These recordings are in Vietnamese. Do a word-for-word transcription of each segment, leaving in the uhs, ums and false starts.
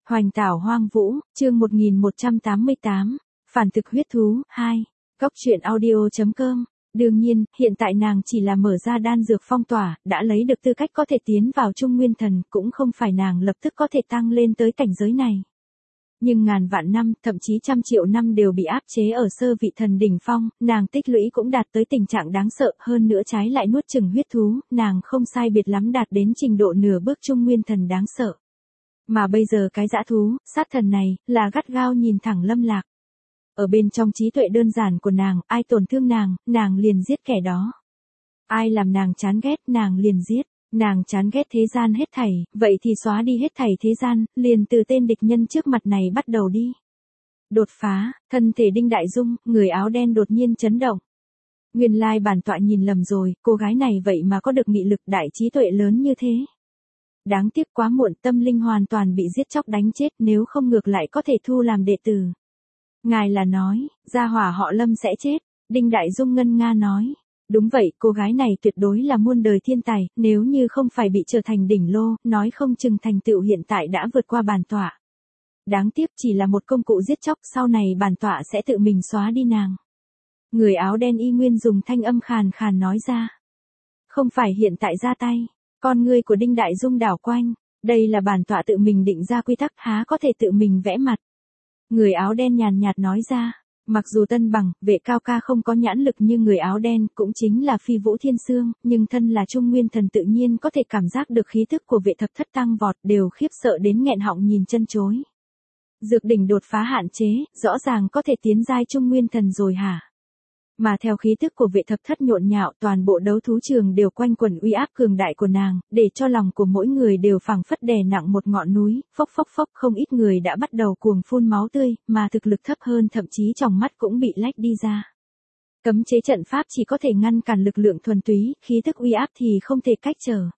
Hoành tảo hoang vũ, chương một nghìn một trăm tám mươi tám, phản thực huyết thú, hai. Góc truyện audio.com. Đương nhiên, hiện tại nàng chỉ là mở ra đan dược phong tỏa, đã lấy được tư cách có thể tiến vào Trung Nguyên Thần, cũng không phải nàng lập tức có thể tăng lên tới cảnh giới này. Nhưng ngàn vạn năm, thậm chí trăm triệu năm đều bị áp chế ở sơ vị thần đỉnh phong, nàng tích lũy cũng đạt tới tình trạng đáng sợ, hơn nữa trái lại nuốt chửng huyết thú, nàng không sai biệt lắm đạt đến trình độ nửa bước Trung Nguyên Thần đáng sợ. Mà bây giờ cái dã thú, sát thần này, là gắt gao nhìn thẳng Lâm Lạc. Ở bên trong trí tuệ đơn giản của nàng, ai tổn thương nàng, nàng liền giết kẻ đó. Ai làm nàng chán ghét, nàng liền giết. Nàng chán ghét thế gian hết thảy, vậy thì xóa đi hết thảy thế gian, liền từ tên địch nhân trước mặt này bắt đầu đi. Đột phá, thân thể Đinh Đại Dung, người áo đen đột nhiên chấn động. Nguyên lai bản tọa nhìn lầm rồi, cô gái này vậy mà có được nghị lực đại trí tuệ lớn như thế. Đáng tiếc quá muộn, tâm linh hoàn toàn bị giết chóc đánh chết, nếu không ngược lại có thể thu làm đệ tử. Ngài là nói, gia hỏa họ Lâm sẽ chết, Đinh Đại Dung ngân nga nói. Đúng vậy, cô gái này tuyệt đối là muôn đời thiên tài, nếu như không phải bị trở thành đỉnh lô, nói không chừng thành tựu hiện tại đã vượt qua bản tọa. Đáng tiếc chỉ là một công cụ giết chóc, sau này bản tọa sẽ tự mình xóa đi nàng. Người áo đen y nguyên dùng thanh âm khàn khàn nói ra. Không phải hiện tại ra tay, con ngươi của Đinh Đại Dung đảo quanh, đây là bản tọa tự mình định ra quy tắc, há có thể tự mình vẽ mặt. Người áo đen nhàn nhạt nói ra. Mặc dù Tân Bằng, Vệ Cao Ca không có nhãn lực như người áo đen, cũng chính là Phi Vũ Thiên Sương, nhưng thân là Trung Nguyên Thần tự nhiên có thể cảm giác được khí thức của Vệ Thập Thất tăng vọt, đều khiếp sợ đến nghẹn họng nhìn chân chối. Dược đỉnh đột phá hạn chế, rõ ràng có thể tiến giai Trung Nguyên Thần rồi hả? Mà theo khí thức của Vệ Thập Thất nhộn nhạo, toàn bộ đấu thú trường đều quanh quẩn uy áp cường đại của nàng, để cho lòng của mỗi người đều phảng phất đè nặng một ngọn núi, phốc phốc phốc, không ít người đã bắt đầu cuồng phun máu tươi, mà thực lực thấp hơn thậm chí trong mắt cũng bị lách đi ra. Cấm chế trận pháp chỉ có thể ngăn cản lực lượng thuần túy, khí thức uy áp thì không thể cách trở.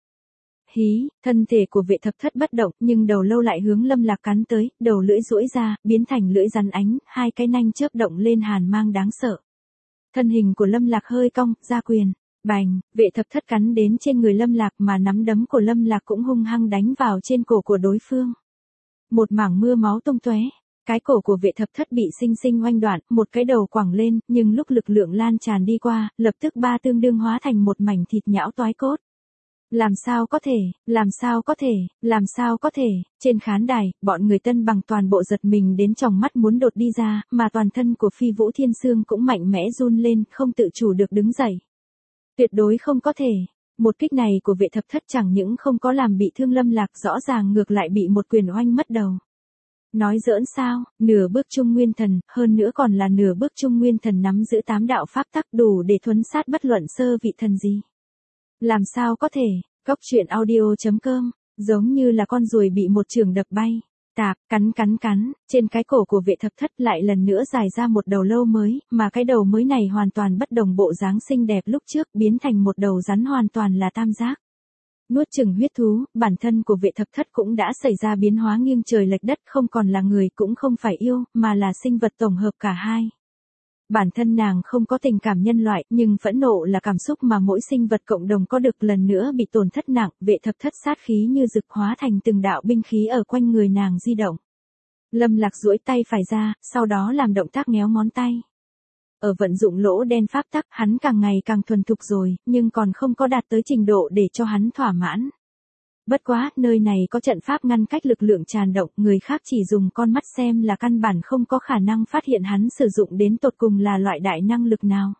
Hí, thân thể của Vệ Thập Thất bất động, nhưng đầu lâu lại hướng Lâm Lạc cắn tới, đầu lưỡi duỗi ra, biến thành lưỡi rắn ánh, hai cái nanh chớp động lên hàn mang đáng sợ. Thân hình của Lâm Lạc hơi cong, ra quyền, bành, Vệ Thập Thất cắn đến trên người Lâm Lạc mà nắm đấm của Lâm Lạc cũng hung hăng đánh vào trên cổ của đối phương. Một mảng mưa máu tung tóe, cái cổ của Vệ Thập Thất bị sinh sinh oanh đoạn, một cái đầu quẳng lên, nhưng lúc lực lượng lan tràn đi qua, lập tức ba tương đương hóa thành một mảnh thịt nhão toái cốt. Làm sao có thể, làm sao có thể, làm sao có thể, trên khán đài, bọn người Tân Bằng toàn bộ giật mình đến tròng mắt muốn đột đi ra, mà toàn thân của Phi Vũ Thiên Sương cũng mạnh mẽ run lên, không tự chủ được đứng dậy. Tuyệt đối không có thể, một kích này của Vệ Thập Thất chẳng những không có làm bị thương Lâm Lạc, rõ ràng ngược lại bị một quyền oanh mất đầu. Nói giỡn sao, nửa bước Trung Nguyên Thần, hơn nữa còn là nửa bước Trung Nguyên Thần nắm giữ tám đạo pháp tắc đủ để thuấn sát bất luận sơ vị thần gì. Làm sao có thể, góc truyện audio.com, giống như là con ruồi bị một chưởng đập bay, tạp, cắn cắn cắn, trên cái cổ của Vệ Thập Thất lại lần nữa dài ra một đầu lâu mới, mà cái đầu mới này hoàn toàn bất đồng bộ dáng xinh đẹp lúc trước, biến thành một đầu rắn hoàn toàn là tam giác. Nuốt chửng huyết thú, bản thân của Vệ Thập Thất cũng đã xảy ra biến hóa nghiêng trời lệch đất, không còn là người cũng không phải yêu, mà là sinh vật tổng hợp cả hai. Bản thân nàng không có tình cảm nhân loại, nhưng phẫn nộ là cảm xúc mà mỗi sinh vật cộng đồng có được, lần nữa bị tổn thất nặng, Vệ Thập Thất sát khí như rực hóa thành từng đạo binh khí ở quanh người nàng di động. Lâm Lạc duỗi tay phải ra, sau đó làm động tác nhéo ngón tay. Ở vận dụng lỗ đen pháp tắc, hắn càng ngày càng thuần thục rồi, nhưng còn không có đạt tới trình độ để cho hắn thỏa mãn. Bất quá, nơi này có trận pháp ngăn cách lực lượng tràn động, người khác chỉ dùng con mắt xem là căn bản không có khả năng phát hiện hắn sử dụng đến tột cùng là loại đại năng lực nào.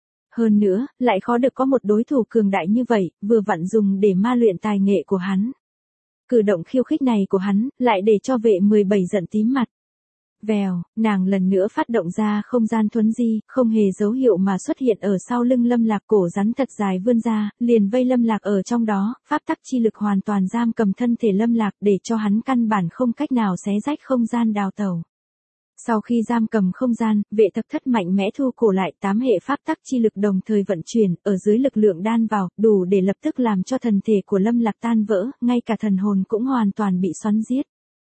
Hơn nữa, lại khó được có một đối thủ cường đại như vậy, vừa vặn dùng để ma luyện tài nghệ của hắn. Cử động khiêu khích này của hắn, lại để cho Vệ mười bảy giận tím mặt. Vèo, nàng lần nữa phát động ra không gian thuấn di, không hề dấu hiệu mà xuất hiện ở sau lưng Lâm Lạc, cổ rắn thật dài vươn ra, liền vây Lâm Lạc ở trong đó, pháp tắc chi lực hoàn toàn giam cầm thân thể Lâm Lạc để cho hắn căn bản không cách nào xé rách không gian đào tẩu. Sau khi giam cầm không gian, Vệ Thập Thất mạnh mẽ thu cổ lại, tám hệ pháp tắc chi lực đồng thời vận chuyển, ở dưới lực lượng đan vào, đủ để lập tức làm cho thần thể của Lâm Lạc tan vỡ, ngay cả thần hồn cũng hoàn toàn bị xoắn giết.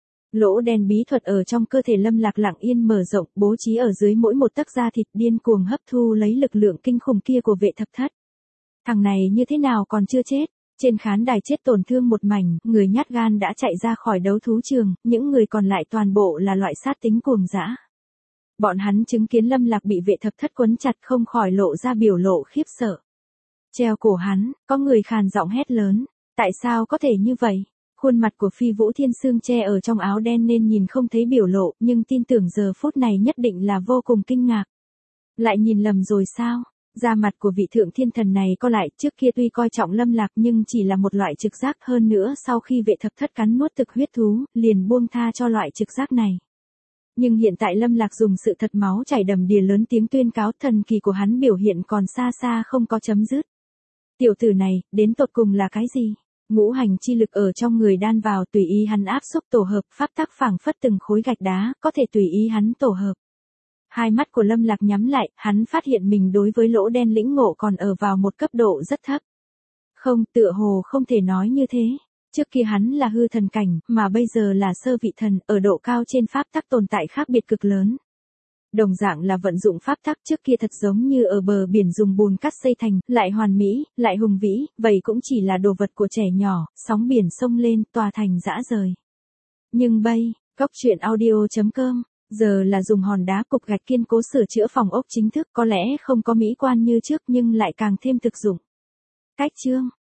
Lỗ đen bí thuật ở trong cơ thể Lâm Lạc lặng yên mở rộng, bố trí ở dưới mỗi một tấc da thịt, điên cuồng hấp thu lấy lực lượng kinh khủng kia của Vệ Thập Thất. Thằng này như thế nào còn chưa chết? Trên khán đài chết tổn thương một mảnh, người nhát gan đã chạy ra khỏi đấu thú trường, những người còn lại toàn bộ là loại sát tính cuồng dã. Bọn hắn chứng kiến Lâm Lạc bị vệ thập thất quấn chặt không khỏi lộ ra biểu lộ khiếp sợ. Treo cổ hắn, có người khàn giọng hét lớn. Tại sao có thể như vậy? Khuôn mặt của Phi Vũ Thiên Sương che ở trong áo đen nên nhìn không thấy biểu lộ, nhưng tin tưởng giờ phút này nhất định là vô cùng kinh ngạc. Lại nhìn lầm rồi sao? Da mặt của vị thượng thiên thần này co lại, trước kia tuy coi trọng Lâm Lạc nhưng chỉ là một loại trực giác, hơn nữa sau khi vệ thập thất cắn nuốt thực huyết thú, liền buông tha cho loại trực giác này. Nhưng hiện tại Lâm Lạc dùng sự thật máu chảy đầm đìa lớn tiếng tuyên cáo thần kỳ của hắn biểu hiện còn xa xa không có chấm dứt. Tiểu tử này, đến tột cùng là cái gì? Ngũ hành chi lực ở trong người đan vào tùy ý hắn áp xúc tổ hợp, pháp tắc phảng phất từng khối gạch đá, có thể tùy ý hắn tổ hợp. Hai mắt của Lâm Lạc nhắm lại, hắn phát hiện mình đối với lỗ đen lĩnh ngộ còn ở vào một cấp độ rất thấp. Không, tựa hồ không thể nói như thế. Trước kia hắn là hư thần cảnh, mà bây giờ là sơ vị thần, ở độ cao trên pháp tắc tồn tại khác biệt cực lớn. Đồng dạng là vận dụng pháp tắc, trước kia thật giống như ở bờ biển dùng bùn cắt xây thành, lại hoàn mỹ, lại hùng vĩ, vậy cũng chỉ là đồ vật của trẻ nhỏ, sóng biển sông lên, tòa thành dã rời. Nhưng bây, góc truyện audio chấm com, giờ là dùng hòn đá cục gạch kiên cố sửa chữa phòng ốc chính thức, có lẽ không có mỹ quan như trước nhưng lại càng thêm thực dụng. Cách chương